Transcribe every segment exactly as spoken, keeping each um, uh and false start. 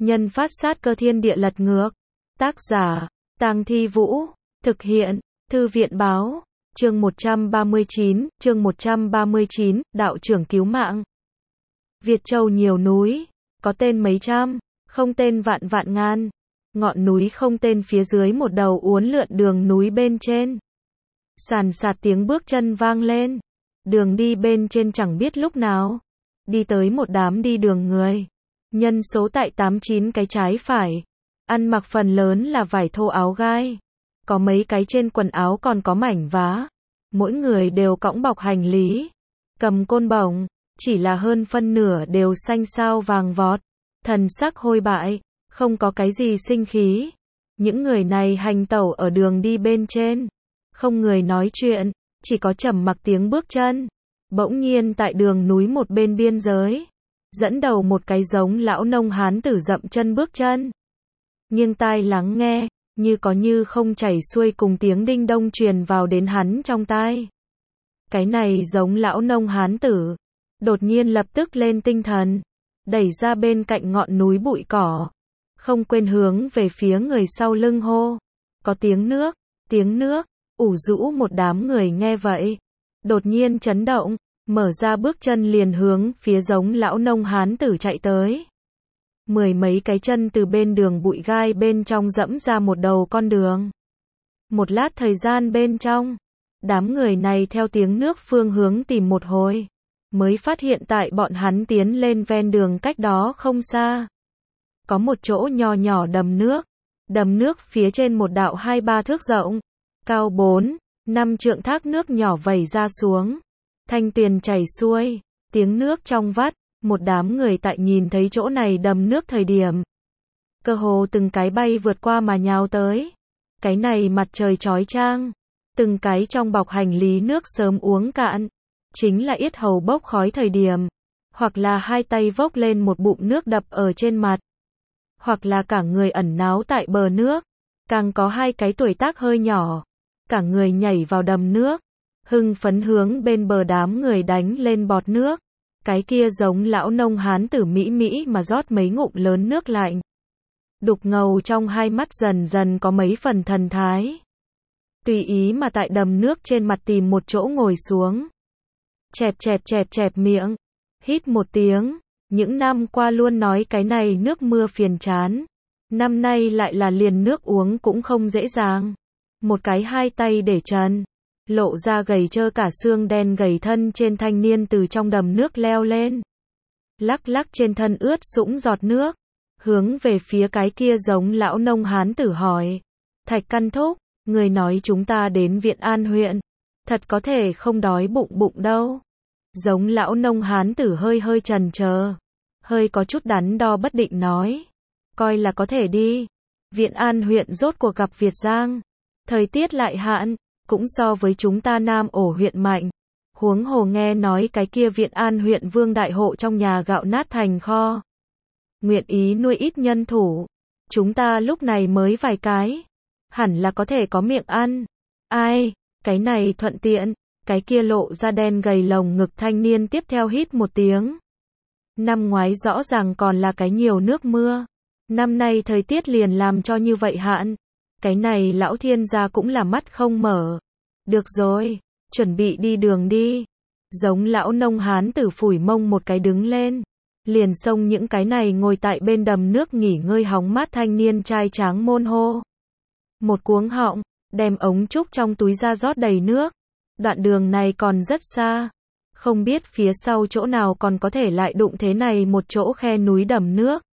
Nhân phát sát cơ thiên địa lật ngược. Tác giả, Tang Thi Vũ. Thực hiện, Thư viện Báo. Chương một trăm ba mươi chín, chương một trăm ba mươi chín, đạo trưởng cứu mạng. Việt Châu nhiều núi, có tên mấy trăm, không tên vạn vạn ngàn. Ngọn núi không tên phía dưới một đầu uốn lượn đường núi bên trên. Sàn sạt tiếng bước chân vang lên. Đường đi bên trên chẳng biết lúc nào. Đi tới một đám đi đường người. Nhân số tại tám chín cái trái phải. Ăn mặc phần lớn là vải thô áo gai. Có mấy cái trên quần áo còn có mảnh vá. Mỗi người đều cõng bọc hành lý. Cầm côn bổng. Chỉ là hơn phân nửa đều xanh xao vàng vọt. Thần sắc hôi bại. Không có cái gì sinh khí. Những người này hành tẩu ở đường đi bên trên. Không người nói chuyện. Chỉ có trầm mặc tiếng bước chân. Bỗng nhiên tại đường núi một bên biên giới. Dẫn đầu một cái giống lão nông hán tử dậm chân bước chân. Nghiêng tai lắng nghe. Như có như không chảy xuôi cùng tiếng đinh đông truyền vào đến hắn trong tai. Cái này giống lão nông hán tử. Đột nhiên lập tức lên tinh thần. Đẩy ra bên cạnh ngọn núi bụi cỏ. Không quên hướng về phía người sau lưng hô. Có tiếng nước, tiếng nước. Ủ rũ một đám người nghe vậy. Đột nhiên chấn động. Mở ra bước chân liền hướng phía giống lão nông hán tử chạy tới. Mười mấy cái chân từ bên đường bụi gai bên trong dẫm ra một đầu con đường. Một lát thời gian bên trong, đám người này theo tiếng nước phương hướng tìm một hồi, mới phát hiện tại bọn hắn tiến lên ven đường cách đó không xa. Có một chỗ nho nhỏ đầm nước, đầm nước phía trên một đạo hai ba thước rộng, cao bốn, năm trượng thác nước nhỏ vẩy ra xuống. Thanh tuyền chảy xuôi, tiếng nước trong vắt. Một đám người tại nhìn thấy chỗ này đầm nước thời điểm. Cơ hồ từng cái bay vượt qua mà nhào tới. Cái này mặt trời chói chang. Từng cái trong bọc hành lý nước sớm uống cạn. Chính là yết hầu bốc khói thời điểm. Hoặc là hai tay vốc lên một bụng nước đập ở trên mặt. Hoặc là cả người ẩn náu tại bờ nước. Càng có hai cái tuổi tác hơi nhỏ. Cả người nhảy vào đầm nước. Hưng phấn hướng bên bờ đám người đánh lên bọt nước. Cái kia giống lão nông hán tử mỹ mỹ mà rót mấy ngụm lớn nước lạnh. Đục ngầu trong hai mắt dần dần có mấy phần thần thái. Tùy ý mà tại đầm nước trên mặt tìm một chỗ ngồi xuống. Chẹp chẹp chẹp chẹp miệng. Hít một tiếng. Những năm qua luôn nói cái này nước mưa phiền chán. Năm nay lại là liền nước uống cũng không dễ dàng. Một cái hai tay để trần. Lộ ra gầy trơ cả xương đen gầy thân trên thanh niên từ trong đầm nước leo lên. Lắc lắc trên thân ướt sũng giọt nước. Hướng về phía cái kia giống lão nông hán tử hỏi. Thạch Căn Thúc, người nói chúng ta đến Viện An huyện. Thật có thể không đói bụng bụng đâu. Giống lão nông hán tử hơi hơi chần chờ. Hơi có chút đắn đo bất định nói. Coi là có thể đi. Viện An huyện rốt cuộc gặp Việt Giang. Thời tiết lại hạn. Cũng so với chúng ta Nam ổ huyện mạnh. Huống hồ nghe nói cái kia Viện An huyện Vương đại hộ trong nhà gạo nát thành kho. Nguyện ý nuôi ít nhân thủ. Chúng ta lúc này mới vài cái. Hẳn là có thể có miệng ăn. Ai, cái này thuận tiện. Cái kia lộ ra đen gầy lồng ngực thanh niên tiếp theo hít một tiếng. Năm ngoái rõ ràng còn là cái nhiều nước mưa. Năm nay thời tiết liền làm cho như vậy hạn. Cái này lão thiên gia cũng là mắt không mở. Được rồi, chuẩn bị đi đường đi. Giống lão nông hán tử phủi mông một cái đứng lên. Liền xông những cái này ngồi tại bên đầm nước nghỉ ngơi hóng mát thanh niên trai tráng môn hô. Một cuống họng, đem ống trúc trong túi ra rót đầy nước. Đoạn đường này còn rất xa. Không biết phía sau chỗ nào còn có thể lại đụng thế này một chỗ khe núi đầm nước.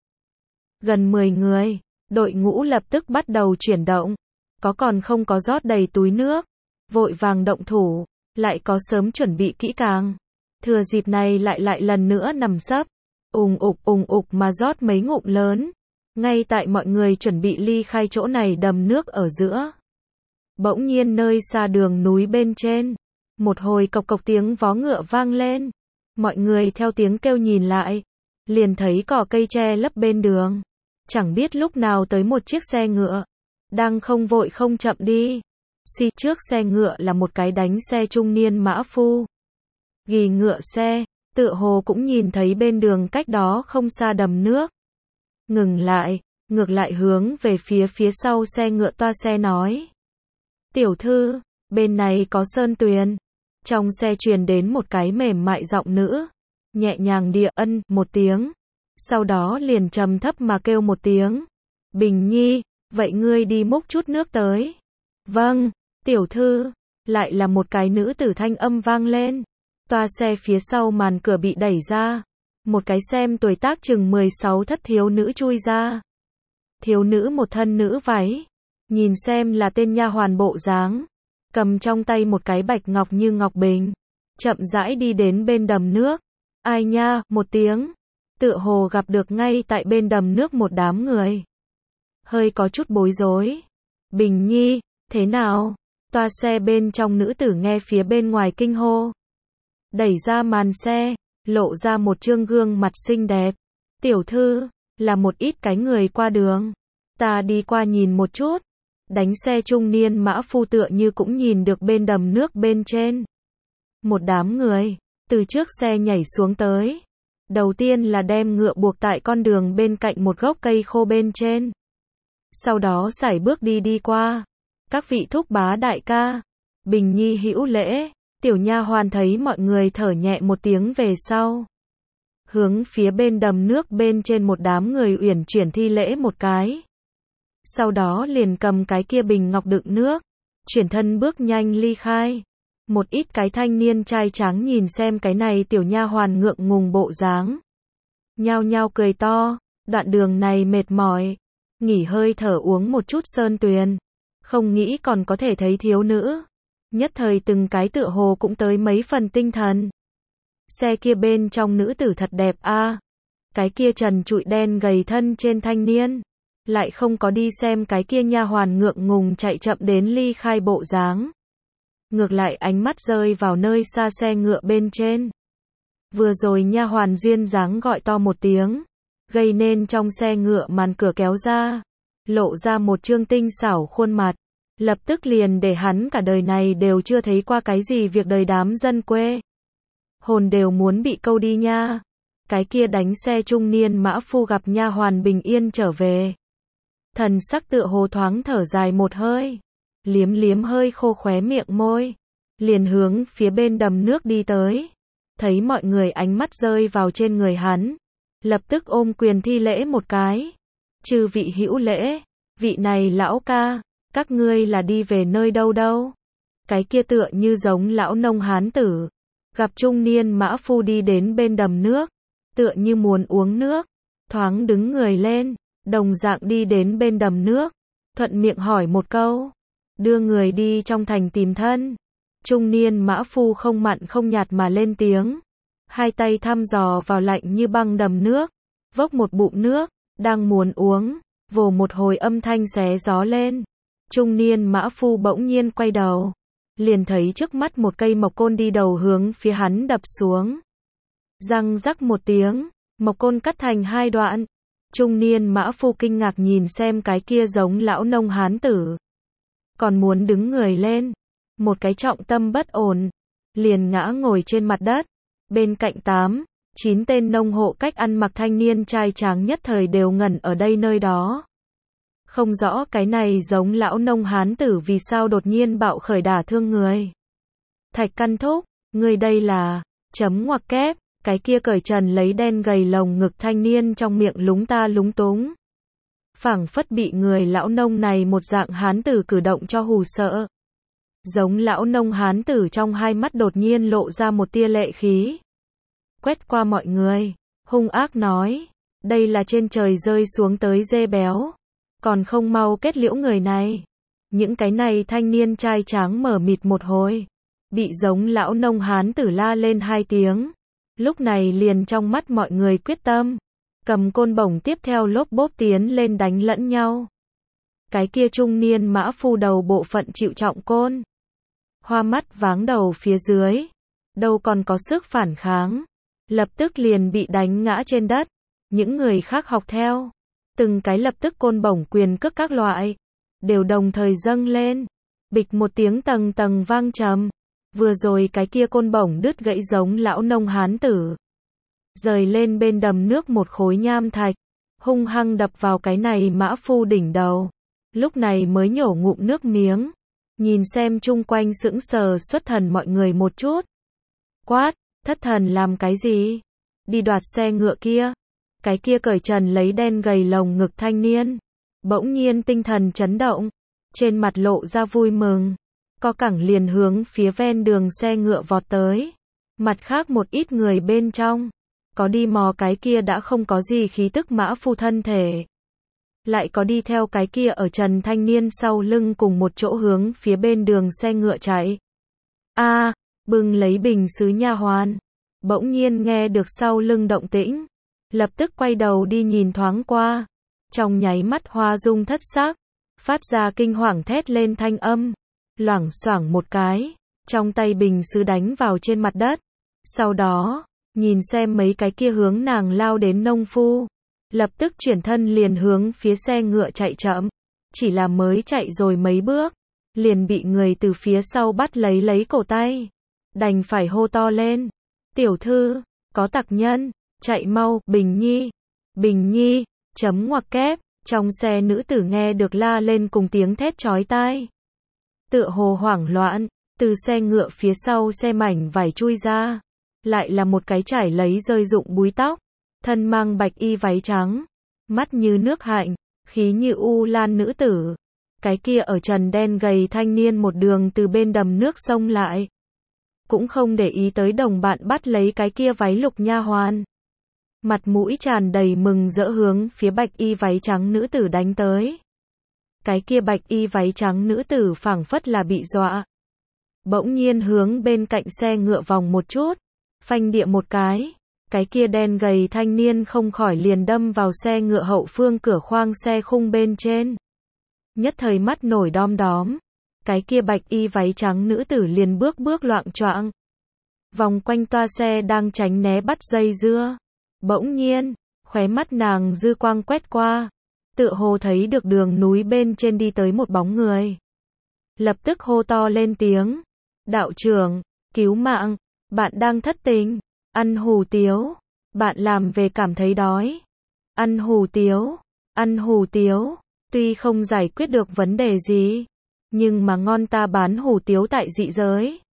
Gần mười người. Đội ngũ lập tức bắt đầu chuyển động. Có còn không có rót đầy túi nước. Vội vàng động thủ. Lại có sớm chuẩn bị kỹ càng. Thừa dịp này lại lại lần nữa nằm sấp. Ùng ục ùng ục mà rót mấy ngụm lớn. Ngay tại mọi người chuẩn bị ly khai chỗ này đầm nước ở giữa. Bỗng nhiên nơi xa đường núi bên trên. Một hồi cộc cộc tiếng vó ngựa vang lên. Mọi người theo tiếng kêu nhìn lại. Liền thấy cỏ cây che lấp bên đường. Chẳng biết lúc nào tới một chiếc xe ngựa. Đang không vội không chậm đi. Xì trước xe ngựa là một cái đánh xe trung niên mã phu. Ghi ngựa xe, tựa hồ cũng nhìn thấy bên đường cách đó không xa đầm nước. ngừng lại, ngược lại hướng về phía phía sau xe ngựa toa xe nói. Tiểu thư, bên này có Sơn Tuyền. Trong xe truyền đến một cái mềm mại giọng nữ, nhẹ nhàng địa ân một tiếng, sau đó liền trầm thấp mà kêu một tiếng. Bình Nhi, vậy ngươi đi múc chút nước tới. Vâng, tiểu thư. Lại là một cái nữ tử thanh âm vang lên. Toa xe phía sau màn cửa bị đẩy ra. Một cái xem tuổi tác chừng mười sáu thất thiếu nữ chui ra. Thiếu nữ một thân nữ váy, nhìn xem là tên nha hoàn bộ dáng, cầm trong tay một cái bạch ngọc như ngọc bình, chậm rãi đi đến bên đầm nước. Ai nha, một tiếng, tựa hồ gặp được ngay tại bên đầm nước một đám người. Hơi có chút bối rối. Bình Nhi, thế nào? Toa xe bên trong nữ tử nghe phía bên ngoài kinh hô. Đẩy ra màn xe, lộ ra một trương gương mặt xinh đẹp. Tiểu thư, là một ít cái người qua đường. Ta đi qua nhìn một chút. Đánh xe trung niên mã phu tựa như cũng nhìn được bên đầm nước bên trên. Một đám người, từ trước xe nhảy xuống tới. Đầu tiên là đem ngựa buộc tại con đường bên cạnh một gốc cây khô bên trên. Sau đó sải bước đi đi qua. Các vị thúc bá đại ca. Bình Nhi hữu lễ. Tiểu nha hoàn thấy mọi người thở nhẹ một tiếng về sau. Hướng phía bên đầm nước bên trên một đám người uyển chuyển thi lễ một cái. Sau đó liền cầm cái kia bình ngọc đựng nước, chuyển thân bước nhanh ly khai. Một ít cái thanh niên trai tráng nhìn xem cái này tiểu nha hoàn ngượng ngùng bộ dáng, nhao nhao cười to. Đoạn đường này mệt mỏi, nghỉ hơi thở uống một chút Sơn Tuyền, không nghĩ còn có thể thấy thiếu nữ. Nhất thời từng cái tựa hồ cũng tới mấy phần tinh thần. Xe kia bên trong nữ tử thật đẹp a. À. Cái kia trần trụi đen gầy thân trên thanh niên, lại không có đi xem cái kia nha hoàn ngượng ngùng chạy chậm đến ly khai bộ dáng. Ngược lại ánh mắt rơi vào nơi xa xe ngựa bên trên. Vừa rồi nha hoàn duyên dáng gọi to một tiếng, gây nên trong xe ngựa màn cửa kéo ra, lộ ra một trương tinh xảo khuôn mặt. Lập tức liền để hắn cả đời này đều chưa thấy qua cái gì việc đời đám dân quê. Hồn đều muốn bị câu đi nha. Cái kia đánh xe trung niên mã phu gặp nha hoàn bình yên trở về. Thần sắc tựa hồ thoáng thở dài một hơi. Liếm liếm hơi khô khóe miệng môi. Liền hướng phía bên đầm nước đi tới. Thấy mọi người ánh mắt rơi vào trên người hắn. Lập tức ôm quyền thi lễ một cái. Chư vị hữu lễ. Vị này lão ca. Các ngươi là đi về nơi đâu đâu? Cái kia tựa như giống lão nông hán tử. Gặp trung niên mã phu đi đến bên đầm nước. Tựa như muốn uống nước. Thoáng đứng người lên. Đồng dạng đi đến bên đầm nước. Thuận miệng hỏi một câu. Đưa người đi trong thành tìm thân. Trung niên mã phu không mặn không nhạt mà lên tiếng. Hai tay thăm dò vào lạnh như băng đầm nước. Vốc một bụng nước. Đang muốn uống. Vồ một hồi âm thanh xé gió lên. Trung niên mã phu bỗng nhiên quay đầu. Liền thấy trước mắt một cây mộc côn đi đầu hướng phía hắn đập xuống. Răng rắc một tiếng. Mộc côn cắt thành hai đoạn. Trung niên mã phu kinh ngạc nhìn xem cái kia giống lão nông hán tử. Còn muốn đứng người lên. Một cái trọng tâm bất ổn. Liền ngã ngồi trên mặt đất. Bên cạnh tám, chín tên nông hộ cách ăn mặc thanh niên trai tráng nhất thời đều ngẩn ở đây nơi đó. Không rõ cái này giống lão nông hán tử vì sao đột nhiên bạo khởi đả thương người. Thạch Căn Thúc, người đây là, chấm ngoặc kép, cái kia cởi trần lấy đen gầy lồng ngực thanh niên trong miệng lúng ta lúng túng. Phảng phất bị người lão nông này một dạng hán tử cử động cho hù sợ. Giống lão nông hán tử trong hai mắt đột nhiên lộ ra một tia lệ khí. Quét qua mọi người, hung ác nói, đây là trên trời rơi xuống tới dê béo. Còn không mau kết liễu người này. Những cái này thanh niên trai tráng mở mịt một hồi. Bị giống lão nông hán tử la lên hai tiếng. Lúc này liền trong mắt mọi người quyết tâm. Cầm côn bổng tiếp theo lốp bốp tiến lên đánh lẫn nhau. Cái kia trung niên mã phu đầu bộ phận chịu trọng côn. Hoa mắt váng đầu phía dưới. Đâu còn có sức phản kháng. Lập tức liền bị đánh ngã trên đất. Những người khác học theo. Từng cái lập tức côn bổng quyền cước các loại. Đều đồng thời dâng lên. Bịch một tiếng tầng tầng vang trầm. Vừa rồi cái kia côn bổng đứt gãy giống lão nông hán tử. Rời lên bên đầm nước một khối nham thạch. hung hăng đập vào cái này mã phu đỉnh đầu. Lúc này mới nhổ ngụm nước miếng, nhìn xem chung quanh sững sờ xuất thần mọi người một chút. Quát, thất thần làm cái gì? Đi đoạt xe ngựa kia. Cái kia cởi trần lấy đen gầy lồng ngực thanh niên. Bỗng nhiên tinh thần chấn động, trên mặt lộ ra vui mừng. Co cẳng liền hướng phía ven đường xe ngựa vọt tới. Mặt khác một ít người bên trong, có đi mò cái kia đã không có gì khí tức mã phu thân thể. Lại có đi theo cái kia ở trần thanh niên sau lưng cùng một chỗ hướng phía bên đường xe ngựa chạy. A, à, bưng lấy bình sứ nha hoàn. Bỗng nhiên nghe được sau lưng động tĩnh. Lập tức quay đầu đi nhìn thoáng qua. Trong nháy mắt hoa dung thất sắc. Phát ra kinh hoàng thét lên thanh âm. Loảng xoảng một cái. Trong tay bình sứ đánh vào trên mặt đất. Sau đó, nhìn xem mấy cái kia hướng nàng lao đến nông phu. Lập tức chuyển thân liền hướng phía xe ngựa chạy chậm. Chỉ là mới chạy rồi mấy bước. Liền bị người từ phía sau bắt lấy lấy cổ tay. Đành phải hô to lên. Tiểu thư, có tặc nhân, chạy mau, Bình Nhi. Bình Nhi, chấm ngoặc kép. Trong xe nữ tử nghe được la lên cùng tiếng thét chói tai. Tựa hồ hoảng loạn, từ xe ngựa phía sau xe mảnh vải chui ra. Lại là một cái trải lấy rơi rụng búi tóc. Thân mang bạch y váy trắng. Mắt như nước hạnh, khí như u lan nữ tử. Cái kia ở trần đen gầy thanh niên một đường từ bên đầm nước sông lại. Cũng không để ý tới đồng bạn bắt lấy cái kia váy lục nha hoàn. Mặt mũi tràn đầy mừng rỡ hướng phía bạch y váy trắng nữ tử đánh tới. Cái kia bạch y váy trắng nữ tử phảng phất là bị dọa. Bỗng nhiên hướng bên cạnh xe ngựa vòng một chút. Phanh địa một cái. Cái kia đen gầy thanh niên không khỏi liền đâm vào xe ngựa hậu phương cửa khoang xe khung bên trên. Nhất thời mắt nổi đom đóm. Cái kia bạch y váy trắng nữ tử liền bước bước loạng choạng. Vòng quanh toa xe đang tránh né bắt dây dưa. Bỗng nhiên, khóe mắt nàng dư quang quét qua. Tựa hồ thấy được đường núi bên trên đi tới một bóng người. Lập tức hô to lên tiếng. Đạo trưởng, cứu mạng, bạn đang thất tình. Ăn hủ tiếu, bạn làm về cảm thấy đói. Ăn hủ tiếu, ăn hủ tiếu, tuy không giải quyết được vấn đề gì, nhưng mà ngon ta bán hủ tiếu tại dị giới.